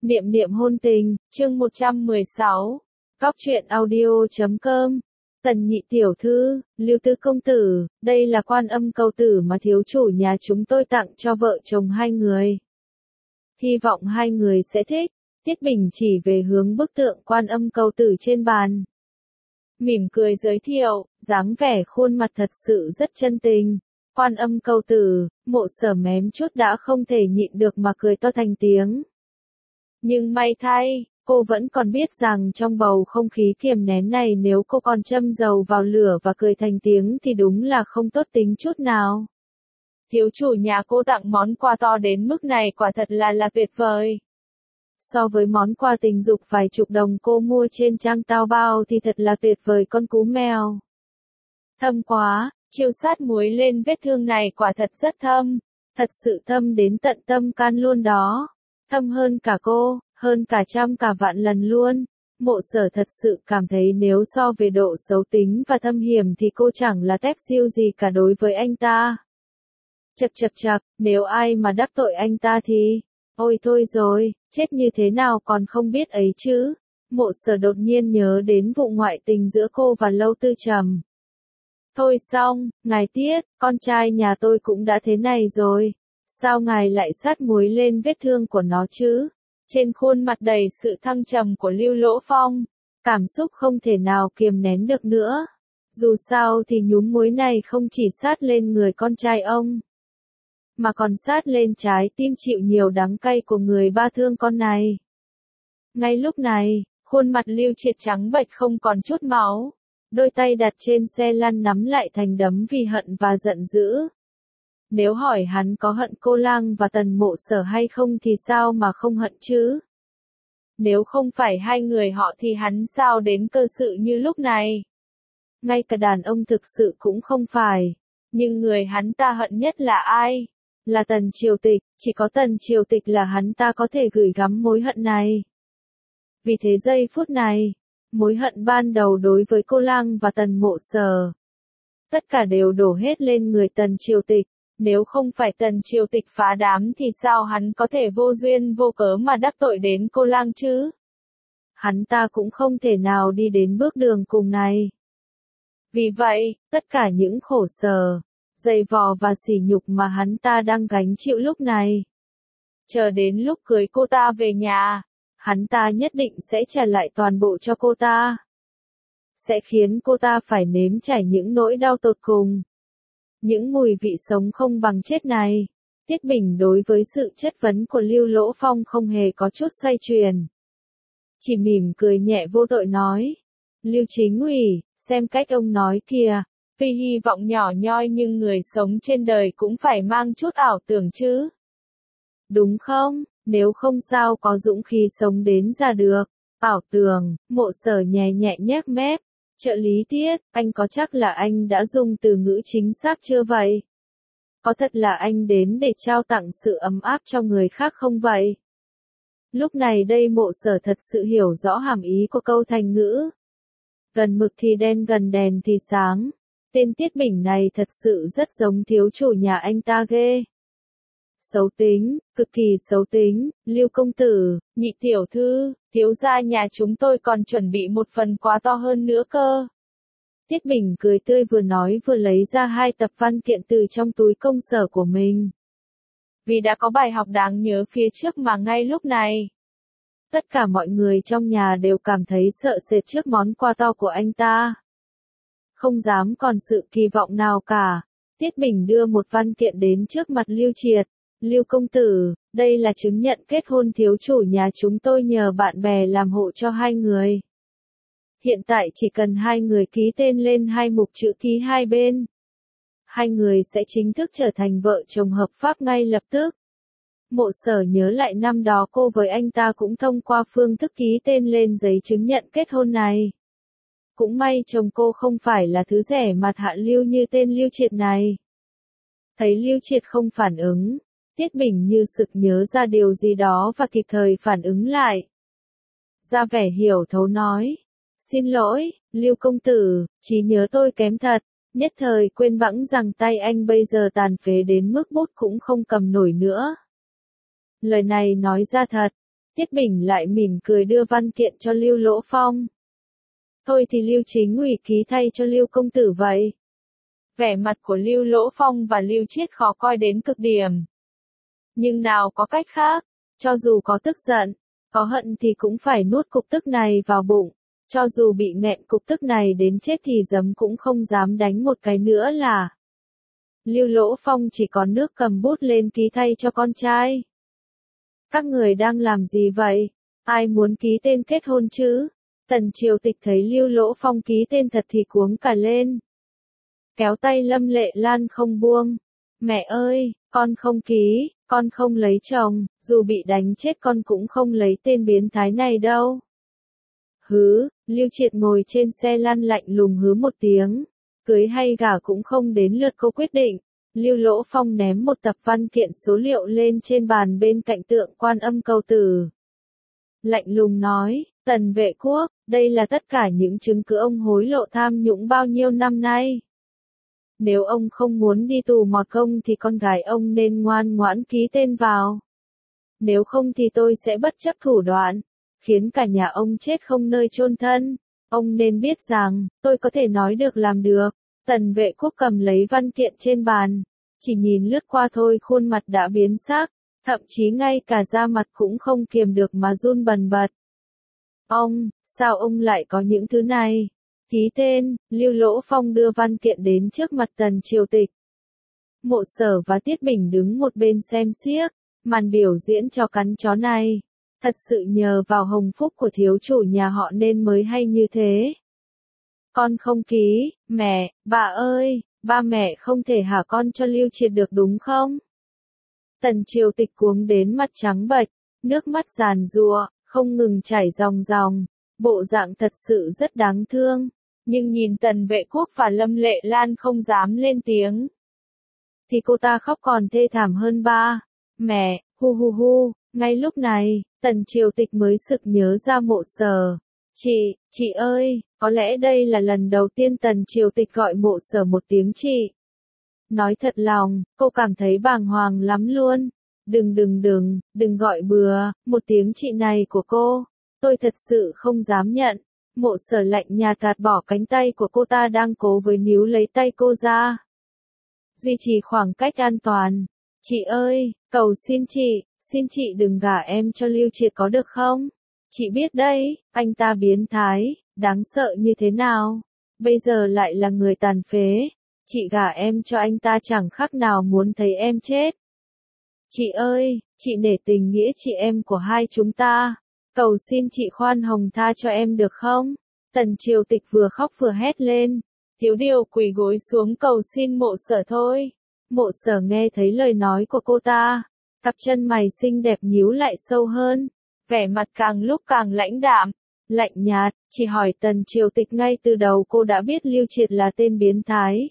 Niệm niệm hôn tình, chương 116. Cóc truyện audio.com. Tần nhị tiểu thư, Lưu Tư công tử, đây là Quan Âm cầu tử mà thiếu chủ nhà chúng tôi tặng cho vợ chồng hai người. Hy vọng hai người sẽ thích. Tiết Bình chỉ về hướng bức tượng Quan Âm cầu tử trên bàn. Mỉm cười giới thiệu, dáng vẻ khuôn mặt thật sự rất chân tình. Quan Âm cầu tử, Mộ Sở mém chút đã không thể nhịn được mà cười to thành tiếng. Nhưng may thay, cô vẫn còn biết rằng trong bầu không khí kiềm nén này nếu cô còn châm dầu vào lửa và cười thành tiếng thì đúng là không tốt tính chút nào. Thiếu chủ nhà cô tặng món quà to đến mức này quả thật là tuyệt vời. So với món quà tình dục vài chục đồng cô mua trên trang Taobao thì thật là tuyệt vời con cú mèo. Thâm quá, chiêu sát muối lên vết thương này quả thật rất thâm, thật sự thâm đến tận tâm can luôn đó. Thâm hơn cả cô, hơn cả trăm cả vạn lần luôn. Mộ Sở thật sự cảm thấy nếu so về độ xấu tính và thâm hiểm thì cô chẳng là tép siêu gì cả đối với anh ta. Chậc, nếu ai mà đắc tội anh ta thì... Ôi thôi rồi, chết như thế nào còn không biết ấy chứ. Mộ Sở đột nhiên nhớ đến vụ ngoại tình giữa cô và Lâu Tư Trầm. Thôi xong, ngài Tiết, con trai nhà tôi cũng đã thế này rồi. Sao ngài lại sát muối lên vết thương của nó chứ? Trên khuôn mặt đầy sự thăng trầm của Lưu Lỗ Phong, cảm xúc không thể nào kiềm nén được nữa. Dù sao thì nhúm muối này không chỉ sát lên người con trai ông, mà còn sát lên trái tim chịu nhiều đắng cay của người ba thương con này. Ngay lúc này, khuôn mặt Lưu Triệt trắng bệch không còn chút máu, đôi tay đặt trên xe lăn nắm lại thành đấm vì hận và giận dữ. Nếu hỏi hắn có hận cô Lang và Tần Mộ Sở hay không thì sao mà không hận chứ? Nếu không phải hai người họ thì hắn sao đến cơ sự như lúc này? Ngay cả đàn ông thực sự cũng không phải. Nhưng người hắn ta hận nhất là ai? Là Tần Triều Tịch, chỉ có Tần Triều Tịch là hắn ta có thể gửi gắm mối hận này. Vì thế giây phút này, mối hận ban đầu đối với cô Lang và Tần Mộ Sở, tất cả đều đổ hết lên người Tần Triều Tịch. Nếu không phải Tần Triều Tịch phá đám thì sao hắn có thể vô duyên vô cớ mà đắc tội đến cô Lang chứ? Hắn ta cũng không thể nào đi đến bước đường cùng này. Vì vậy, tất cả những khổ sở, dày vò và sỉ nhục mà hắn ta đang gánh chịu lúc này, chờ đến lúc cưới cô ta về nhà, hắn ta nhất định sẽ trả lại toàn bộ cho cô ta. Sẽ khiến cô ta phải nếm trải những nỗi đau tột cùng. Những mùi vị sống không bằng chết này. Tiết Bình đối với sự chất vấn của Lưu Lỗ Phong không hề có chút xoay chuyển. Chỉ mỉm cười nhẹ vô tội nói. Lưu Chính ủy, xem cách ông nói kìa. Tuy hy vọng nhỏ nhoi nhưng người sống trên đời cũng phải mang chút ảo tưởng chứ. Đúng không? Nếu không sao có dũng khí sống đến ra được. Ảo tưởng, Mộ Sở nhẹ nhẹ nhếch mép. Trợ lý Tiết, anh có chắc là anh đã dùng từ ngữ chính xác chưa vậy? Có thật là anh đến để trao tặng sự ấm áp cho người khác không vậy? Lúc này đây Mộ Sở thật sự hiểu rõ hàm ý của câu thành ngữ. Gần mực thì đen gần đèn thì sáng. Tên Tiết Bình này thật sự rất giống thiếu chủ nhà anh ta ghê. Xấu tính, cực kỳ xấu tính. Lưu công tử, nhị tiểu thư, thiếu gia nhà chúng tôi còn chuẩn bị một phần quà to hơn nữa cơ. Tiết Bình cười tươi vừa nói vừa lấy ra 2 tập văn kiện từ trong túi công sở của mình. Vì đã có bài học đáng nhớ phía trước mà ngay lúc này, tất cả mọi người trong nhà đều cảm thấy sợ sệt trước món quà to của anh ta. Không dám còn sự kỳ vọng nào cả. Tiết Bình đưa một văn kiện đến trước mặt Lưu Triệt. Lưu công tử, đây là chứng nhận kết hôn thiếu chủ nhà chúng tôi nhờ bạn bè làm hộ cho hai người. Hiện tại chỉ cần hai người ký tên lên 2 mục chữ ký hai bên. Hai người sẽ chính thức trở thành vợ chồng hợp pháp ngay lập tức. Mộ Sở nhớ lại năm đó cô với anh ta cũng thông qua phương thức ký tên lên giấy chứng nhận kết hôn này. Cũng may chồng cô không phải là thứ rẻ mặt hạ lưu như tên Lưu Triệt này. Thấy Lưu Triệt không phản ứng, Tiết Bình như sực nhớ ra điều gì đó và kịp thời phản ứng lại. Ra vẻ hiểu thấu nói. Xin lỗi, Lưu công tử, trí nhớ tôi kém thật. Nhất thời quên bẵng rằng tay anh bây giờ tàn phế đến mức bút cũng không cầm nổi nữa. Lời này nói ra thật. Tiết Bình lại mỉm cười đưa văn kiện cho Lưu Lỗ Phong. Thôi thì Lưu Chính ủy ký thay cho Lưu công tử vậy. Vẻ mặt của Lưu Lỗ Phong và Lưu Chiết khó coi đến cực điểm. Nhưng nào có cách khác, cho dù có tức giận, có hận thì cũng phải nuốt cục tức này vào bụng. Cho dù bị nghẹn cục tức này đến chết thì giấm cũng không dám đánh một cái nữa là. Lưu Lỗ Phong chỉ còn nước cầm bút lên ký thay cho con trai. Các người đang làm gì vậy? Ai muốn ký tên kết hôn chứ? Tần Triều Tịch thấy Lưu Lỗ Phong ký tên thật thì cuống cả lên. Kéo tay Lâm Lệ Lan không buông. Mẹ ơi, con không ký, con không lấy chồng, dù bị đánh chết con cũng không lấy tên biến thái này đâu. Hứ, Lưu Triệt ngồi trên xe lăn lạnh lùng hứ một tiếng. Cưới hay gả cũng không đến lượt cô quyết định. Lưu Lỗ Phong ném một tập văn kiện số liệu lên trên bàn bên cạnh tượng Quan Âm Cầu Tử. Lạnh lùng nói, Tần Vệ Quốc, đây là tất cả những chứng cứ ông hối lộ tham nhũng bao nhiêu năm nay. Nếu ông không muốn đi tù mọt công thì con gái ông nên ngoan ngoãn ký tên vào. Nếu không thì tôi sẽ bất chấp thủ đoạn, khiến cả nhà ông chết không nơi chôn thân. Ông nên biết rằng, tôi có thể nói được làm được. Tần Vệ Quốc cầm lấy văn kiện trên bàn, chỉ nhìn lướt qua thôi khuôn mặt đã biến sắc, thậm chí ngay cả da mặt cũng không kiềm được mà run bần bật. Ông, sao ông lại có những thứ này? Ký tên, Lưu Lỗ Phong đưa văn kiện đến trước mặt Tần Triều Tịch. Mộ Sở và Tiết Bình đứng một bên xem xiếc, màn biểu diễn cho cắn chó này. Thật sự nhờ vào hồng phúc của thiếu chủ nhà họ nên mới hay như thế. Con không ký, mẹ, bà ơi, ba mẹ không thể hả con cho Lưu Triệt được đúng không? Tần Triều Tịch cuống đến mặt trắng bệch, nước mắt giàn giụa, không ngừng chảy ròng ròng, bộ dạng thật sự rất đáng thương, nhưng nhìn Tần Vệ Quốc và Lâm Lệ Lan không dám lên tiếng. Thì cô ta khóc còn thê thảm hơn ba. Mẹ, hu hu hu, ngay lúc này, Tần Triều Tịch mới sực nhớ ra Mộ Sở. Chị ơi, có lẽ đây là lần đầu tiên Tần Triều Tịch gọi Mộ Sở một tiếng chị. Nói thật lòng, cô cảm thấy bàng hoàng lắm luôn. Đừng gọi bừa, một tiếng chị này của cô. Tôi thật sự không dám nhận. Mộ Sở lạnh nhạt gạt bỏ cánh tay của cô ta đang cố với níu lấy tay cô ra. Duy trì khoảng cách an toàn. Chị ơi, cầu xin chị đừng gả em cho Lưu Triệt có được không? Chị biết đấy, anh ta biến thái, đáng sợ như thế nào. Bây giờ lại là người tàn phế. Chị gả em cho anh ta chẳng khác nào muốn thấy em chết. Chị ơi, chị nể tình nghĩa chị em của hai chúng ta. Cầu xin chị khoan hồng tha cho em được không? Tần Triều Tịch vừa khóc vừa hét lên. Thiếu điều quỳ gối xuống cầu xin Mộ Sở thôi. Mộ Sở nghe thấy lời nói của cô ta. Cặp chân mày xinh đẹp nhíu lại sâu hơn. Vẻ mặt càng lúc càng lãnh đạm, lạnh nhạt, chỉ hỏi Tần Triều Tịch ngay từ đầu cô đã biết Lưu Triệt là tên biến thái.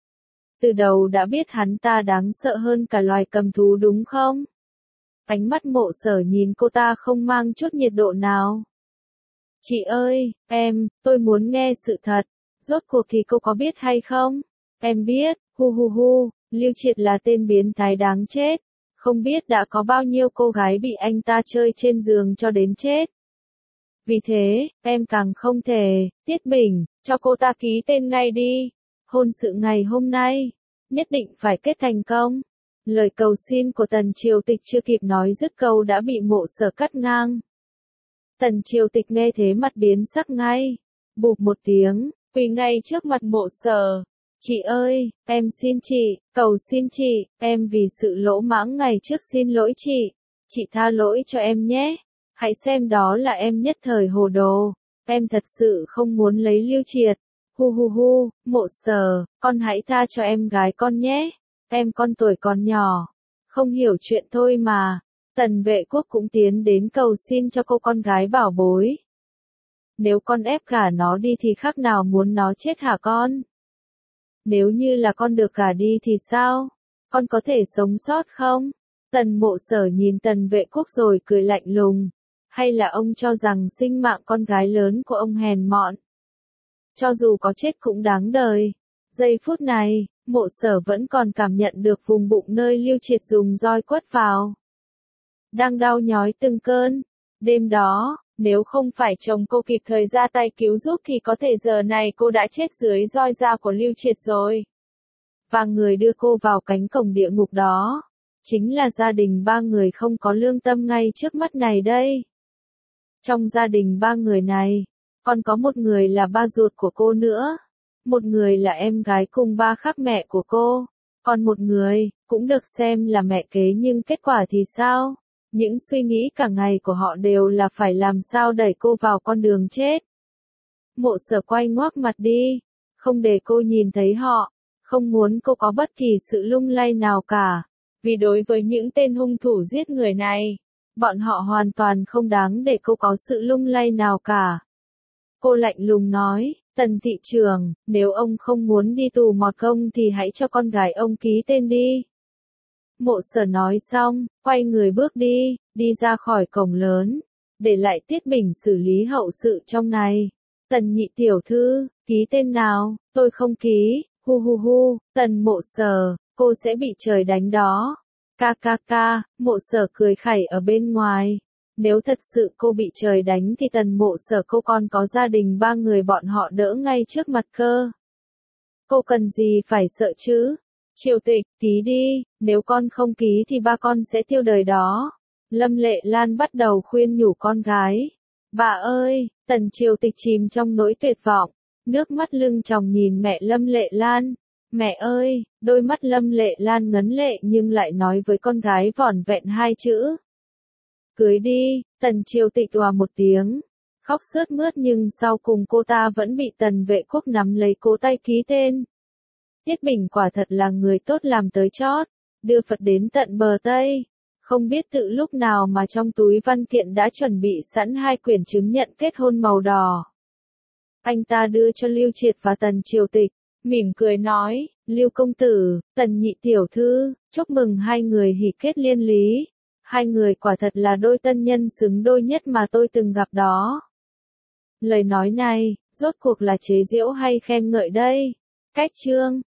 Từ đầu đã biết hắn ta đáng sợ hơn cả loài cầm thú đúng không? Ánh mắt Mộ Sở nhìn cô ta không mang chút nhiệt độ nào. Chị ơi, tôi muốn nghe sự thật. Rốt cuộc thì cô có biết hay không? Em biết, hu hu hu, Lưu Triệt là tên biến thái đáng chết. Không biết đã có bao nhiêu cô gái bị anh ta chơi trên giường cho đến chết. Vì thế, em càng không thể, Tiết Bình, cho cô ta ký tên ngay đi. Hôn sự ngày hôm nay, nhất định phải kết thành công. Lời cầu xin của Tần Triều Tịch chưa kịp nói dứt câu đã bị Mộ Sở cắt ngang. Tần Triều Tịch nghe thế mặt biến sắc ngay. Bụp một tiếng, quỳ ngay trước mặt Mộ Sở. Chị ơi, em xin chị, cầu xin chị, em vì sự lỗ mãng ngày trước xin lỗi chị tha lỗi cho em nhé, hãy xem đó là em nhất thời hồ đồ, em thật sự không muốn lấy Lưu Triệt, hu hu hu, Mộ Sở, con hãy tha cho em gái con nhé, em con tuổi còn nhỏ, không hiểu chuyện thôi mà. Tần Vệ Quốc cũng tiến đến cầu xin cho cô con gái bảo bối. Nếu con ép gả nó đi thì khác nào muốn nó chết hả con? Nếu như là con được gả đi thì sao? Con có thể sống sót không? Tần Mộ Sở nhìn Tần Vệ Quốc rồi cười lạnh lùng. Hay là ông cho rằng sinh mạng con gái lớn của ông hèn mọn? Cho dù có chết cũng đáng đời. Giây phút này, Mộ Sở vẫn còn cảm nhận được vùng bụng nơi Lưu Triệt dùng roi quất vào. Đang đau nhói từng cơn. Đêm đó, nếu không phải chồng cô kịp thời ra tay cứu giúp thì có thể giờ này cô đã chết dưới roi da của Lưu Triệt rồi. Và người đưa cô vào cánh cổng địa ngục đó, chính là gia đình ba người không có lương tâm ngay trước mắt này đây. Trong gia đình ba người này, còn có một người là ba ruột của cô nữa. Một người là em gái cùng ba khác mẹ của cô. Còn một người, cũng được xem là mẹ kế nhưng kết quả thì sao? Những suy nghĩ cả ngày của họ đều là phải làm sao đẩy cô vào con đường chết. Mộ Sở quay ngoác mặt đi, không để cô nhìn thấy họ, không muốn cô có bất kỳ sự lung lay nào cả. Vì đối với những tên hung thủ giết người này, bọn họ hoàn toàn không đáng để cô có sự lung lay nào cả. Cô lạnh lùng nói, Tần thị trưởng, nếu ông không muốn đi tù mọt công thì hãy cho con gái ông ký tên đi. Mộ Sở nói xong, quay người bước đi ra khỏi cổng lớn, để lại Tiết Bình xử lý hậu sự trong này. Tần nhị tiểu thư, ký tên nào, tôi không ký, hu hu hu, Tần Mộ Sở, cô sẽ bị trời đánh đó. Ca, Mộ Sở cười khẩy ở bên ngoài. Nếu thật sự cô bị trời đánh thì Tần Mộ Sở cô còn có gia đình ba người bọn họ đỡ ngay trước mặt cơ. Cô cần gì phải sợ chứ? Triều Tịch, ký đi, nếu con không ký thì ba con sẽ tiêu đời đó. Lâm Lệ Lan bắt đầu khuyên nhủ con gái. Bà ơi, Tần Triều Tịch chìm trong nỗi tuyệt vọng, nước mắt lưng tròng nhìn mẹ Lâm Lệ Lan. Mẹ ơi, đôi mắt Lâm Lệ Lan ngấn lệ nhưng lại nói với con gái vỏn vẹn hai chữ. Cưới đi, Tần Triều Tịch òa một tiếng, khóc sướt mướt nhưng sau cùng cô ta vẫn bị Tần Vệ Quốc nắm lấy cổ tay ký tên. Tiết Bình quả thật là người tốt làm tới chót, đưa Phật đến tận bờ Tây. Không biết tự lúc nào mà trong túi văn kiện đã chuẩn bị sẵn hai quyển chứng nhận kết hôn màu đỏ. Anh ta đưa cho Lưu Triệt và Tần Triều Tịch, mỉm cười nói, Lưu công tử, Tần nhị tiểu thư, chúc mừng hai người hỷ kết liên lý. Hai người quả thật là đôi tân nhân xứng đôi nhất mà tôi từng gặp đó. Lời nói này, rốt cuộc là chế giễu hay khen ngợi đây? Cách chương